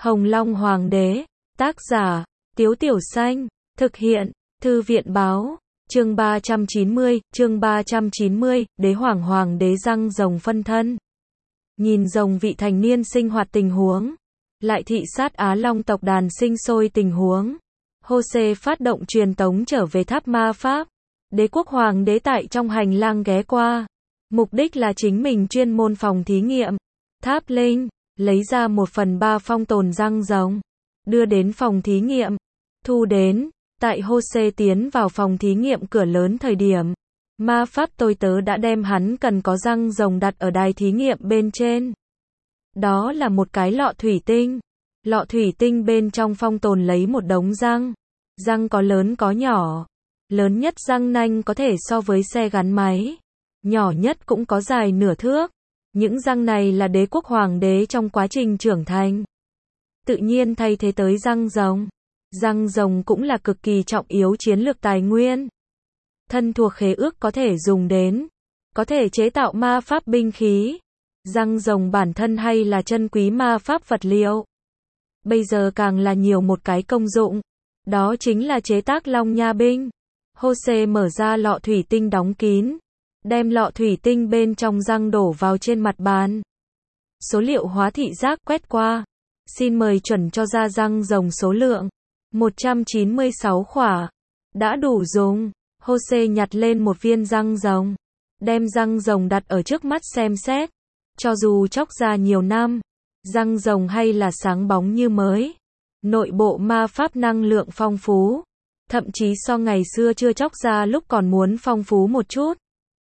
Hồng Long Hoàng đế, tác giả, Tiếu Tiểu Xanh, thực hiện, Thư viện báo, chương 390, Đế Hoàng đế răng rồng phân thân. Nhìn rồng vị thành niên sinh hoạt tình huống, lại thị sát Á Long tộc đàn sinh sôi tình huống. Hô-xê phát động truyền tống trở về tháp ma pháp. Đế quốc hoàng đế tại trong hành lang ghé qua. Mục đích là chính mình chuyên môn phòng thí nghiệm. Tháp Linh, lấy ra 1/3 phong tồn răng rồng. Đưa đến phòng thí nghiệm. Thu đến, tại Hô-xê tiến vào phòng thí nghiệm cửa lớn thời điểm. Ma pháp tôi tớ đã đem hắn cần có răng rồng đặt ở đài thí nghiệm bên trên. Đó là một cái lọ thủy tinh. Lọ thủy tinh bên trong phong tồn lấy một đống răng. Răng có lớn có nhỏ. Lớn nhất răng nanh có thể so với xe gắn máy. Nhỏ nhất cũng có dài nửa thước. Những răng này là đế quốc hoàng đế trong quá trình trưởng thành. Tự nhiên thay thế tới răng rồng. Răng rồng cũng là cực kỳ trọng yếu chiến lược tài nguyên. Thân thuộc khế ước có thể dùng đến. Có thể chế tạo ma pháp binh khí. Răng rồng bản thân hay là chân quý ma pháp vật liệu. Bây giờ càng là nhiều một cái công dụng. Đó chính là chế tác long nha binh. Hô-xê mở ra lọ thủy tinh đóng kín. Đem lọ thủy tinh bên trong răng đổ vào trên mặt bàn. Số liệu hóa thị giác quét qua. Xin mời chuẩn cho ra răng rồng số lượng. 196 khỏa. Đã đủ dùng. Hô-xê nhặt lên một viên răng rồng. Đem răng rồng đặt ở trước mắt xem xét. Cho dù chóc ra nhiều năm, răng rồng hay là sáng bóng như mới. Nội bộ ma pháp năng lượng phong phú. Thậm chí so ngày xưa chưa chóc ra lúc còn muốn phong phú một chút.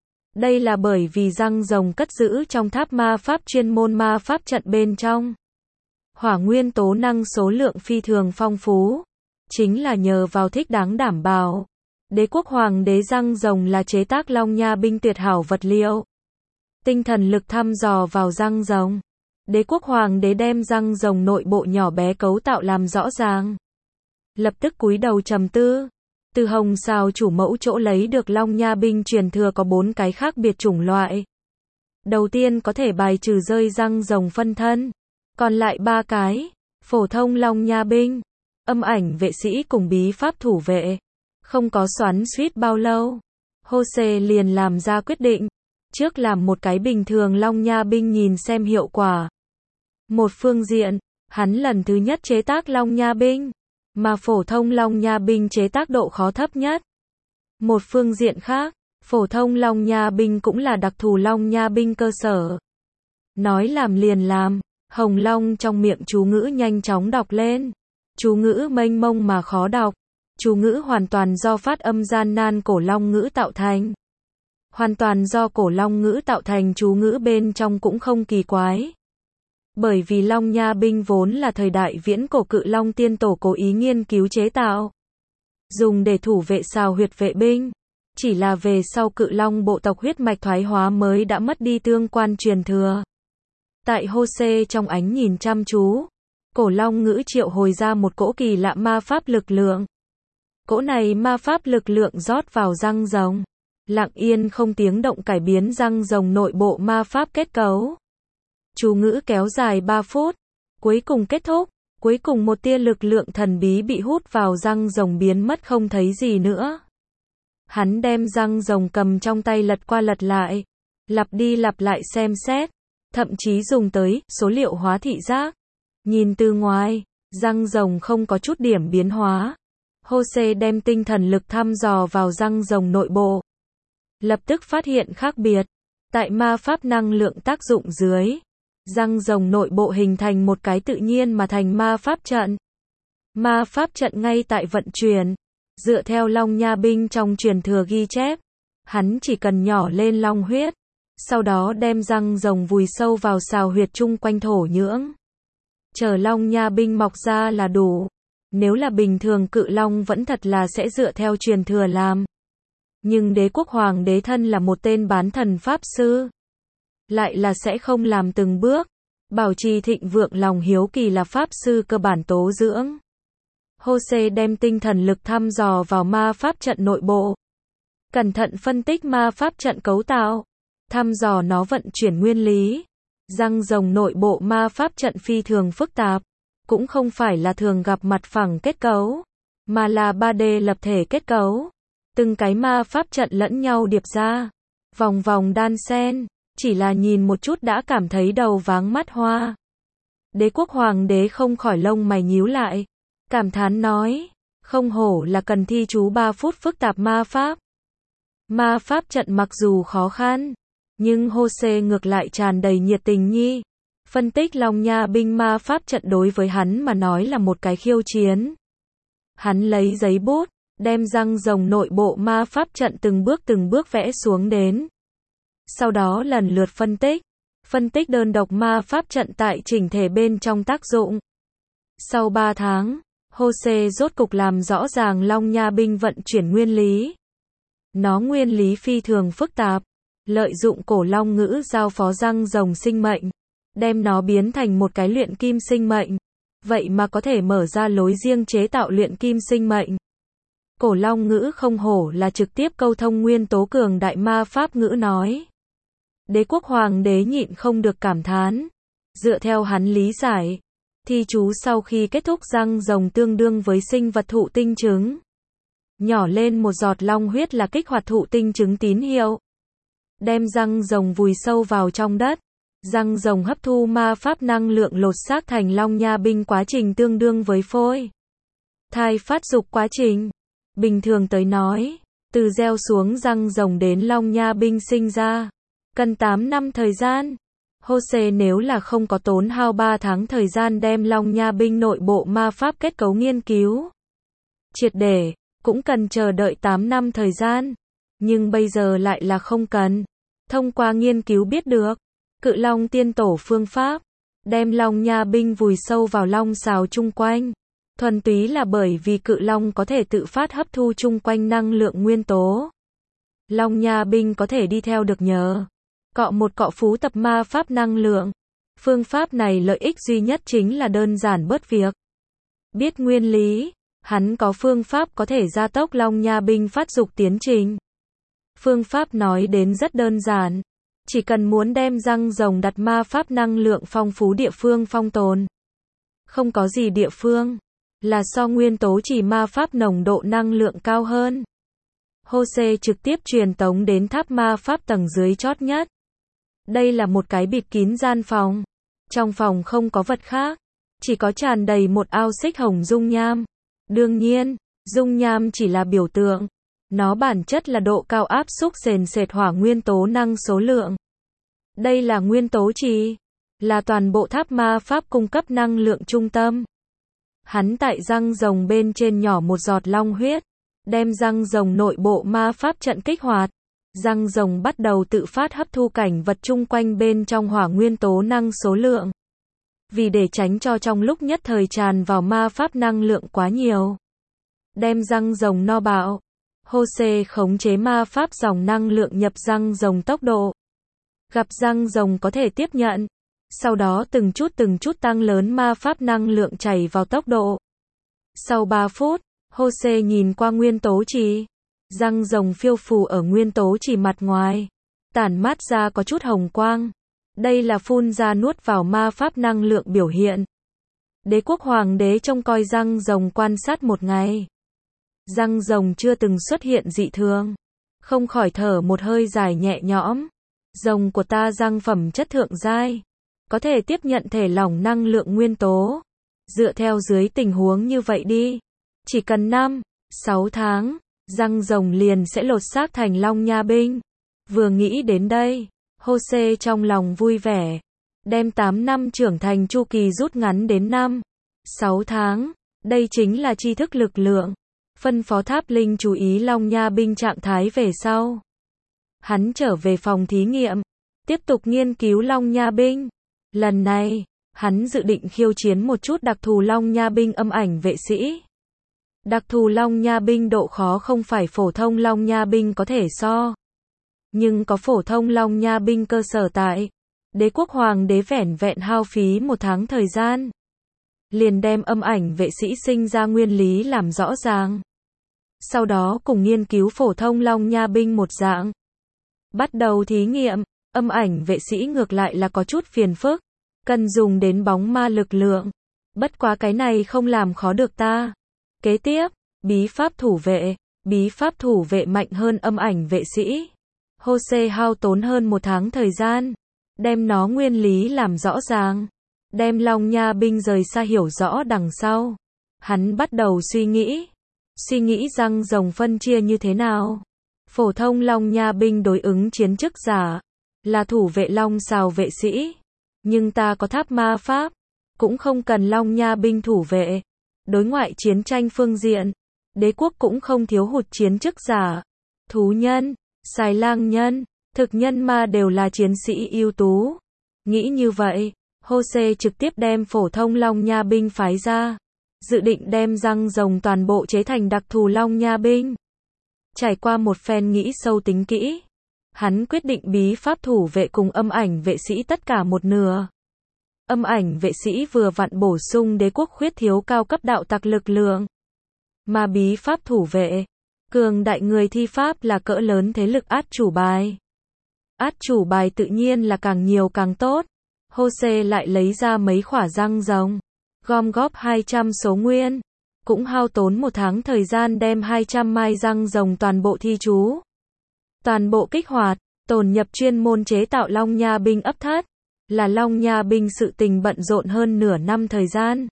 Đây là bởi vì răng rồng cất giữ trong tháp ma pháp chuyên môn ma pháp trận bên trong. Hỏa nguyên tố năng số lượng phi thường phong phú. Chính là nhờ vào thích đáng đảm bảo. Đế quốc hoàng đế răng rồng là chế tác long nha binh tuyệt hảo vật liệu. Tinh thần lực thăm dò vào răng rồng. Đế quốc hoàng đế đem răng rồng nội bộ nhỏ bé cấu tạo làm rõ ràng. Lập tức cúi đầu trầm tư. Từ Hồng Sào chủ mẫu chỗ lấy được long nha binh truyền thừa có 4 cái khác biệt chủng loại. Đầu tiên có thể bài trừ rơi răng rồng phân thân. Còn lại 3 cái. Phổ thông long nha binh. Âm ảnh vệ sĩ cùng bí pháp thủ vệ. Không có xoắn xuýt bao lâu. Hô-xê liền làm ra quyết định. Trước làm một cái bình thường long nha binh nhìn xem hiệu quả. Một phương diện, hắn lần thứ nhất chế tác long nha binh. Mà phổ thông long nha binh chế tác độ khó thấp nhất. Một phương diện khác, phổ thông long nha binh cũng là đặc thù long nha binh cơ sở. Nói làm liền làm, Hồng Long trong miệng chú ngữ nhanh chóng đọc lên. Chú ngữ mênh mông mà khó đọc. Chú ngữ hoàn toàn do phát âm gian nan cổ long ngữ tạo thành. Hoàn toàn do cổ long ngữ tạo thành chú ngữ bên trong cũng không kỳ quái. Bởi vì long nha binh vốn là thời đại viễn cổ cự long tiên tổ cố ý nghiên cứu chế tạo. Dùng để thủ vệ xào huyệt vệ binh. Chỉ là về sau cự long bộ tộc huyết mạch thoái hóa mới đã mất đi tương quan truyền thừa. Tại Hô-xê trong ánh nhìn chăm chú. Cổ long ngữ triệu hồi ra một cỗ kỳ lạ ma pháp lực lượng. Cỗ này ma pháp lực lượng rót vào răng rồng. Lặng yên không tiếng động cải biến răng rồng nội bộ ma pháp kết cấu. Chú ngữ kéo dài 3 phút. Cuối cùng kết thúc. Cuối cùng một tia lực lượng thần bí bị hút vào răng rồng biến mất không thấy gì nữa. Hắn đem răng rồng cầm trong tay lật qua lật lại. Lặp đi lặp lại xem xét. Thậm chí dùng tới số liệu hóa thị giác. Nhìn từ ngoài, răng rồng không có chút điểm biến hóa. Hô-xê đem tinh thần lực thăm dò vào răng rồng nội bộ. Lập tức phát hiện khác biệt. Tại ma pháp năng lượng tác dụng dưới, răng rồng nội bộ hình thành một cái tự nhiên mà thành ma pháp trận. Ma pháp trận ngay tại vận chuyển. Dựa theo long nha binh trong truyền thừa ghi chép, hắn chỉ cần nhỏ lên long huyết. Sau đó đem răng rồng vùi sâu vào xào huyệt chung quanh thổ nhưỡng. Chờ long nha binh mọc ra là đủ. Nếu là bình thường cự long vẫn thật là sẽ dựa theo truyền thừa làm. Nhưng đế quốc hoàng đế thân là một tên bán thần pháp sư. Lại là sẽ không làm từng bước. Bảo trì thịnh vượng lòng hiếu kỳ là pháp sư cơ bản tố dưỡng. Hô-xê đem tinh thần lực thăm dò vào ma pháp trận nội bộ. Cẩn thận phân tích ma pháp trận cấu tạo. Thăm dò nó vận chuyển nguyên lý. Răng rồng nội bộ ma pháp trận phi thường phức tạp. cũng không phải là thường gặp mặt phẳng kết cấu, mà là 3D lập thể kết cấu. Từng cái ma pháp trận lẫn nhau điệp ra, vòng vòng đan xen, chỉ là nhìn một chút đã cảm thấy đầu váng mắt hoa. Đế quốc hoàng đế không khỏi lông mày nhíu lại, cảm thán nói, không hổ là cần thi chú 3 phút phức tạp ma pháp. Ma pháp trận mặc dù khó khăn, nhưng Jose ngược lại tràn đầy nhiệt tình nhi. Phân tích Long Nha binh ma pháp trận đối với hắn mà nói là một cái khiêu chiến. Hắn lấy giấy bút, đem răng rồng nội bộ ma pháp trận từng bước vẽ xuống đến. Sau đó lần lượt phân tích đơn độc ma pháp trận tại chỉnh thể bên trong tác dụng. Sau 3 tháng, Jose rốt cục làm rõ ràng Long Nha binh vận chuyển nguyên lý. Nó nguyên lý phi thường phức tạp, lợi dụng cổ long ngữ giao phó răng rồng sinh mệnh, đem nó biến thành một cái luyện kim sinh mệnh. Vậy mà có thể mở ra lối riêng chế tạo luyện kim sinh mệnh. Cổ long ngữ không hổ là trực tiếp câu thông nguyên tố cường đại ma pháp ngữ nói. Đế quốc hoàng đế nhịn không được cảm thán. Dựa theo hắn lý giải, thi chú sau khi kết thúc răng rồng tương đương với sinh vật thụ tinh trứng. Nhỏ lên một giọt long huyết là kích hoạt thụ tinh trứng tín hiệu. Đem răng rồng vùi sâu vào trong đất. Răng rồng hấp thu ma pháp năng lượng lột xác thành Long Nha binh quá trình tương đương với phôi thai phát dục quá trình. Bình thường tới nói, từ gieo xuống răng rồng đến Long Nha binh sinh ra, cần 8 năm thời gian. Jose nếu là không có tốn hao 3 tháng thời gian đem Long Nha binh nội bộ ma pháp kết cấu nghiên cứu triệt để, cũng cần chờ đợi 8 năm thời gian. Nhưng bây giờ lại là không cần. Thông qua nghiên cứu biết được Cự Long tiên tổ phương pháp, đem Long Nha binh vùi sâu vào long sào chung quanh. Thuần túy là bởi vì Cự Long có thể tự phát hấp thu chung quanh năng lượng nguyên tố. Long Nha binh có thể đi theo được nhờ cọ một cọ phú tập ma pháp năng lượng. Phương pháp này lợi ích duy nhất chính là đơn giản bớt việc. Biết nguyên lý, hắn có phương pháp có thể gia tốc Long Nha binh phát dục tiến trình. Phương pháp nói đến rất đơn giản. Chỉ cần muốn đem răng rồng đặt ma pháp năng lượng phong phú địa phương phong tồn. Không có gì địa phương là so nguyên tố chỉ ma pháp nồng độ năng lượng cao hơn. Jose trực tiếp truyền tống đến tháp ma pháp tầng dưới chót nhất. Đây là một cái bịt kín gian phòng. Trong phòng không có vật khác, chỉ có tràn đầy một ao xích hồng dung nham. Đương nhiên, dung nham chỉ là biểu tượng. Nó bản chất là độ cao áp xúc sền sệt hỏa nguyên tố năng số lượng. Đây là nguyên tố trì, là toàn bộ tháp ma pháp cung cấp năng lượng trung tâm. Hắn tại răng rồng bên trên nhỏ một giọt long huyết, đem răng rồng nội bộ ma pháp trận kích hoạt. Răng rồng bắt đầu tự phát hấp thu cảnh vật chung quanh bên trong hỏa nguyên tố năng số lượng. Vì để tránh cho trong lúc nhất thời tràn vào ma pháp năng lượng quá nhiều, đem răng rồng no bạo. Jose khống chế ma pháp dòng năng lượng nhập răng rồng tốc độ. Gặp răng rồng có thể tiếp nhận. Sau đó từng chút tăng lớn ma pháp năng lượng chảy vào tốc độ. Sau 3 phút, Jose nhìn qua nguyên tố trì. Răng rồng phiêu phù ở nguyên tố trì mặt ngoài. Tản mát ra có chút hồng quang. Đây là phun ra nuốt vào ma pháp năng lượng biểu hiện. Đế quốc hoàng đế trông coi răng rồng quan sát một ngày. Răng rồng chưa từng xuất hiện dị thường. Không khỏi thở một hơi dài nhẹ nhõm. Rồng của ta răng phẩm chất thượng giai. Có thể tiếp nhận thể lỏng năng lượng nguyên tố. Dựa theo dưới tình huống như vậy đi. Chỉ cần 5, 6 tháng, răng rồng liền sẽ lột xác thành Long Nha binh. Vừa nghĩ đến đây, Jose trong lòng vui vẻ. Đem 8 năm trưởng thành chu kỳ rút ngắn đến 5, 6 tháng. Đây chính là tri thức lực lượng. Phân phó Tháp Linh chú ý Long Nha binh trạng thái về sau. Hắn trở về phòng thí nghiệm, tiếp tục nghiên cứu Long Nha binh. Lần này, hắn dự định khiêu chiến một chút đặc thù Long Nha binh âm ảnh vệ sĩ. Đặc thù Long Nha binh độ khó không phải phổ thông Long Nha binh có thể so. Nhưng có phổ thông Long Nha binh cơ sở tại. Đế quốc hoàng đế vẻn vẹn hao phí 1 tháng thời gian. Liền đem âm ảnh vệ sĩ sinh ra nguyên lý làm rõ ràng. Sau đó cùng nghiên cứu phổ thông Long Nha binh một dạng. Bắt đầu thí nghiệm, âm ảnh vệ sĩ ngược lại là có chút phiền phức. Cần dùng đến bóng ma lực lượng. Bất quá cái này không làm khó được ta. Kế tiếp, bí pháp thủ vệ. Bí pháp thủ vệ mạnh hơn âm ảnh vệ sĩ. Jose hao tốn hơn 1 tháng thời gian, đem nó nguyên lý làm rõ ràng, đem Long Nha binh rời xa hiểu rõ đằng sau. Hắn bắt đầu suy nghĩ răng rồng phân chia như thế nào. Phổ thông Long Nha binh đối ứng chiến chức giả, là thủ vệ Long Sào vệ sĩ. Nhưng ta có tháp ma pháp, cũng không cần Long Nha binh thủ vệ. Đối ngoại chiến tranh phương diện, đế quốc cũng không thiếu hụt chiến chức giả. Thú nhân, xài lang nhân, thực nhân ma đều là chiến sĩ ưu tú. Nghĩ như vậy, Jose trực tiếp đem phổ thông Long Nha binh phái ra, dự định đem răng rồng toàn bộ chế thành đặc thù Long Nha binh. Trải qua một phen nghĩ sâu tính kỹ, hắn quyết định bí pháp thủ vệ cùng âm ảnh vệ sĩ tất cả một nửa. Âm ảnh vệ sĩ vừa vặn bổ sung đế quốc khuyết thiếu cao cấp đạo tặc lực lượng. Mà bí pháp thủ vệ, cường đại người thi pháp là cỡ lớn thế lực át chủ bài. Át chủ bài tự nhiên là càng nhiều càng tốt. Jose lại lấy ra mấy khỏa răng rồng, gom góp 200 số nguyên, cũng hao tốn 1 tháng thời gian đem 200 mai răng rồng toàn bộ thi chú. Toàn bộ kích hoạt, tồn nhập chuyên môn chế tạo Long Nha binh ấp thất, là Long Nha binh sự tình bận rộn hơn nửa năm thời gian.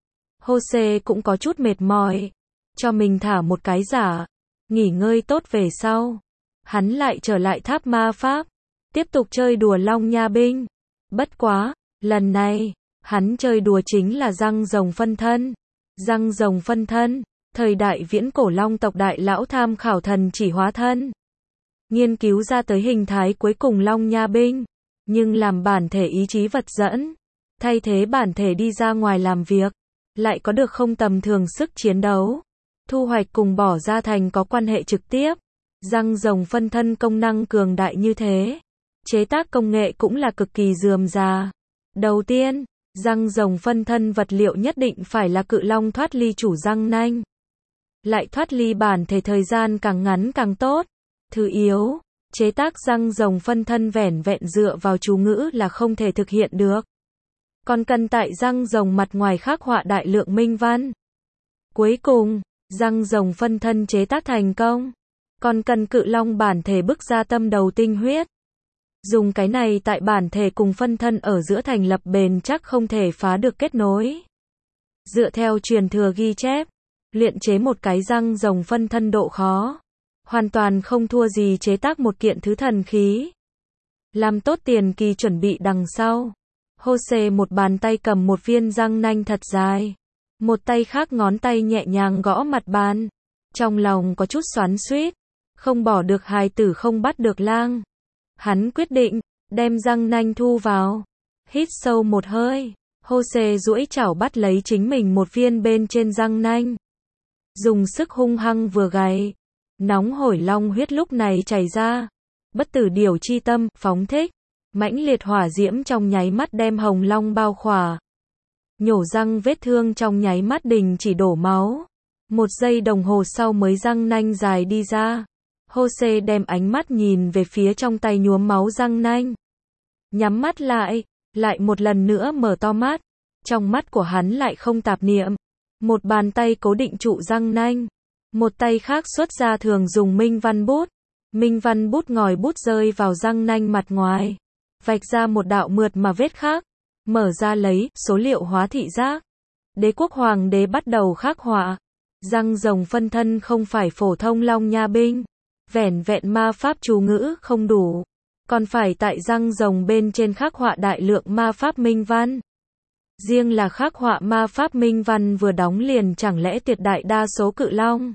Jose cũng có chút mệt mỏi, cho mình thả một cái giả, nghỉ ngơi tốt về sau. Hắn lại trở lại tháp ma pháp, tiếp tục chơi đùa Long Nha binh. Bất quá, lần này, hắn chơi đùa chính là răng rồng phân thân. Răng rồng phân thân, thời đại viễn cổ Long tộc đại lão tham khảo thần chỉ hóa thân, nghiên cứu ra tới hình thái cuối cùng Long Nha binh, nhưng làm bản thể ý chí vật dẫn, thay thế bản thể đi ra ngoài làm việc, lại có được không tầm thường sức chiến đấu. Thu hoạch cùng bỏ ra thành có quan hệ trực tiếp. Răng rồng phân thân công năng cường đại như thế, chế tác công nghệ cũng là cực kỳ rườm rà. Đầu tiên, răng rồng phân thân vật liệu nhất định phải là cự long thoát ly chủ răng nanh. Lại thoát ly bản thể thời gian càng ngắn càng tốt. Thứ yếu, chế tác răng rồng phân thân vẻn vẹn dựa vào chú ngữ là không thể thực hiện được. Còn cần tại răng rồng mặt ngoài khắc họa đại lượng minh văn. Cuối cùng, răng rồng phân thân chế tác thành công, còn cần cự long bản thể bức ra tâm đầu tinh huyết. Dùng cái này tại bản thể cùng phân thân ở giữa thành lập bền chắc không thể phá được kết nối. Dựa theo truyền thừa ghi chép, luyện chế một cái răng rồng phân thân độ khó hoàn toàn không thua gì chế tác một kiện thứ thần khí. Làm tốt tiền kỳ chuẩn bị đằng sau, Jose một bàn tay cầm một viên răng nanh thật dài, một tay khác ngón tay nhẹ nhàng gõ mặt bàn, trong lòng có chút xoắn xuýt, không bỏ được hài tử không bắt được lang. Hắn quyết định đem răng nanh thu vào, hít sâu một hơi, Jose duỗi chảo bắt lấy chính mình một viên bên trên răng nanh, dùng sức hung hăng vừa gảy, nóng hổi long huyết lúc này chảy ra, bất tử điều chi tâm phóng thích, mãnh liệt hỏa diễm trong nháy mắt đem hồng long bao khỏa. Nhổ răng vết thương trong nháy mắt đình chỉ đổ máu. 1 giây đồng hồ sau mới răng nanh dài đi ra. Jose đem ánh mắt nhìn về phía trong tay nhuốm máu răng nanh. Nhắm mắt lại một lần nữa mở to mắt. Trong mắt của hắn lại không tạp niệm. Một bàn tay cố định trụ răng nanh. Một tay khác xuất ra thường dùng minh văn bút. Minh văn bút ngòi bút rơi vào răng nanh mặt ngoài, vạch ra một đạo mượt mà vết khắc. Mở ra lấy số liệu hóa thị giác. Đế quốc hoàng đế bắt đầu khắc họa. Răng rồng phân thân không phải phổ thông Long Nha binh. Vẻn vẹn ma pháp chú ngữ không đủ, còn phải tại răng rồng bên trên khắc họa đại lượng ma pháp minh văn. Riêng là khắc họa ma pháp minh văn vừa đóng liền chẳng lẽ tuyệt đại đa số cự long.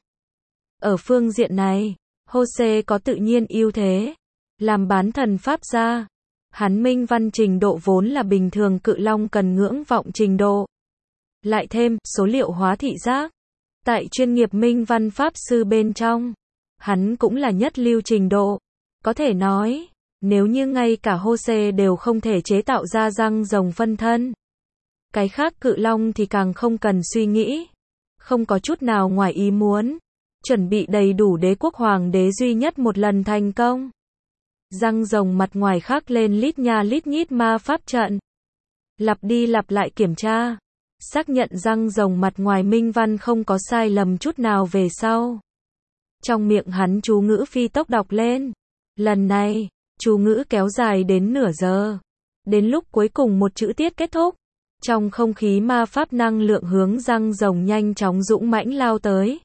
Ở phương diện này, Jose có tự nhiên ưu thế. Làm bán thần pháp gia, hắn minh văn trình độ vốn là bình thường cự long cần ngưỡng vọng trình độ. Lại thêm số liệu hóa thị giác. Tại chuyên nghiệp minh văn pháp sư bên trong, hắn cũng là nhất lưu trình độ. Có thể nói, nếu như ngay cả Jose đều không thể chế tạo ra răng rồng phân thân, cái khác cự long thì càng không cần suy nghĩ. Không có chút nào ngoài ý muốn. Chuẩn bị đầy đủ đế quốc hoàng đế duy nhất một lần thành công. Răng rồng mặt ngoài khắc lên lít nha lít nhít ma pháp trận. Lặp đi lặp lại kiểm tra. xác nhận răng rồng mặt ngoài minh văn không có sai lầm chút nào về sau. Trong miệng hắn chú ngữ phi tốc đọc lên. Lần này, chú ngữ kéo dài đến nửa giờ. Đến lúc cuối cùng một chữ tiết kết thúc, trong không khí ma pháp năng lượng hướng răng rồng nhanh chóng dũng mãnh lao tới.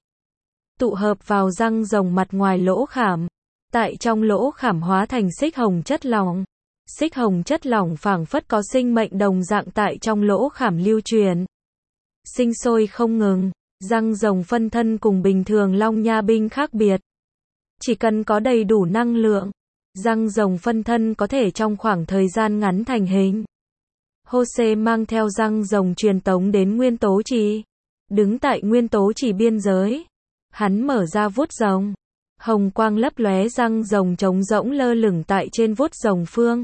Tụ hợp vào răng rồng mặt ngoài lỗ khảm. Tại trong lỗ khảm hóa thành xích hồng chất lỏng. Xích hồng chất lỏng phảng phất có sinh mệnh đồng dạng tại trong lỗ khảm lưu truyền. Sinh sôi không ngừng. Răng rồng phân thân cùng bình thường long nha binh khác biệt. Chỉ cần có đầy đủ năng lượng, răng rồng phân thân có thể trong khoảng thời gian ngắn thành hình. Jose mang theo răng rồng truyền tống đến nguyên tố trì. Đứng tại nguyên tố trì biên giới. Hắn mở ra vuốt rồng. Hồng quang lấp lóe, răng rồng trống rỗng lơ lửng tại trên vuốt rồng phương.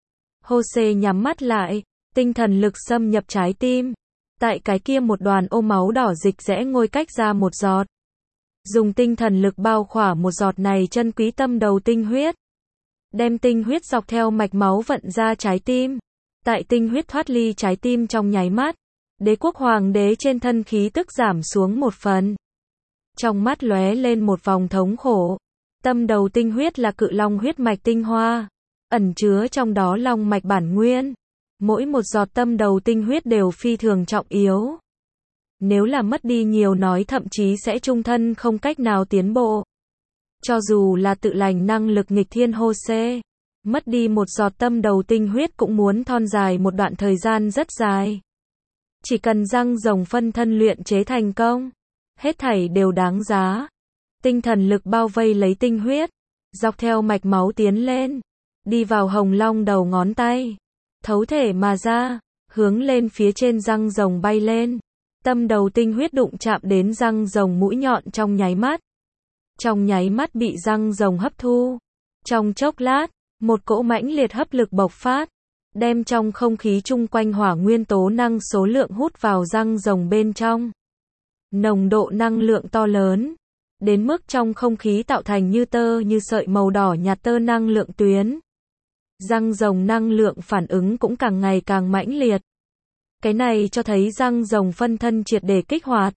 Jose nhắm mắt lại, tinh thần lực xâm nhập trái tim. Tại cái kia một đoàn ô máu đỏ dịch rẽ ngôi cách ra một giọt. Dùng tinh thần lực bao khỏa một giọt này chân quý tâm đầu tinh huyết. Đem tinh huyết dọc theo mạch máu vận ra trái tim. Tại tinh huyết thoát ly trái tim trong nháy mắt, đế quốc hoàng đế trên thân khí tức giảm xuống một phần. Trong mắt lóe lên một vòng thống khổ. Tâm đầu tinh huyết là cự long huyết mạch tinh hoa, ẩn chứa trong đó long mạch bản nguyên. Mỗi một giọt tâm đầu tinh huyết đều phi thường trọng yếu. Nếu là mất đi nhiều nói thậm chí sẽ chung thân không cách nào tiến bộ. Cho dù là tự lành năng lực nghịch thiên Jose, mất đi một giọt tâm đầu tinh huyết cũng muốn thon dài một đoạn thời gian rất dài. Chỉ cần răng rồng phân thân luyện chế thành công, hết thảy đều đáng giá. Tinh thần lực bao vây lấy tinh huyết, dọc theo mạch máu tiến lên, đi vào hồng long đầu ngón tay, thấu thể mà ra, hướng lên phía trên răng rồng bay lên. Tâm đầu tinh huyết đụng chạm đến răng rồng mũi nhọn trong nháy mắt. Trong nháy mắt bị răng rồng hấp thu. Trong chốc lát, một cỗ mãnh liệt hấp lực bộc phát, đem trong không khí chung quanh hỏa nguyên tố năng số lượng hút vào răng rồng bên trong. Nồng độ năng lượng to lớn, đến mức trong không khí tạo thành như tơ như sợi màu đỏ nhạt tơ năng lượng tuyến. Răng rồng năng lượng phản ứng cũng càng ngày càng mãnh liệt. Cái này cho thấy răng rồng phân thân triệt để kích hoạt.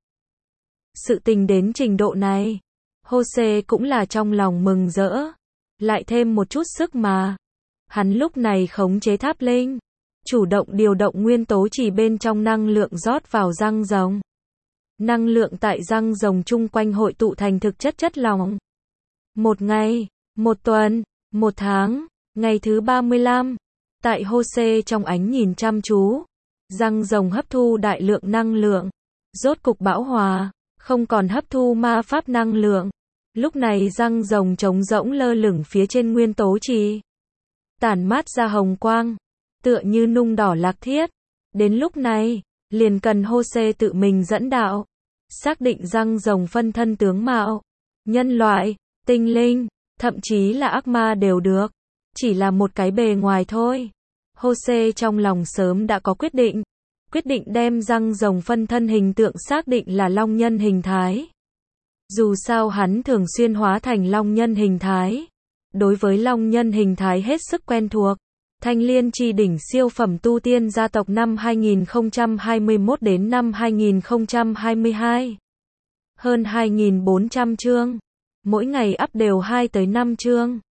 Sự tình đến trình độ này, Jose cũng là trong lòng mừng rỡ. Lại thêm một chút sức mà. Hắn lúc này khống chế tháp linh, chủ động điều động nguyên tố chỉ bên trong năng lượng rót vào răng rồng. Năng lượng tại răng rồng chung quanh hội tụ thành thực chất chất lỏng. Một ngày, một tuần, một tháng, ngày thứ 35, tại Jose trong ánh nhìn chăm chú, răng rồng hấp thu đại lượng năng lượng, rốt cục bão hòa, không còn hấp thu ma pháp năng lượng. Lúc này răng rồng trống rỗng lơ lửng phía trên nguyên tố trì, tản mát ra hồng quang, tựa như nung đỏ lạc thiết. Đến lúc này, liền cần Jose tự mình dẫn đạo, xác định răng rồng phân thân tướng mạo, nhân loại, tinh linh, thậm chí là ác ma đều được, chỉ là một cái bề ngoài thôi. Jose trong lòng sớm đã có quyết định đem răng rồng phân thân hình tượng xác định là long nhân hình thái. Dù sao hắn thường xuyên hóa thành long nhân hình thái, đối với long nhân hình thái hết sức quen thuộc. Thanh Liên Chi đỉnh siêu phẩm tu tiên gia tộc năm 2021 đến năm 2022. Hơn 2.400 chương. Mỗi ngày up đều 2 tới 5 chương.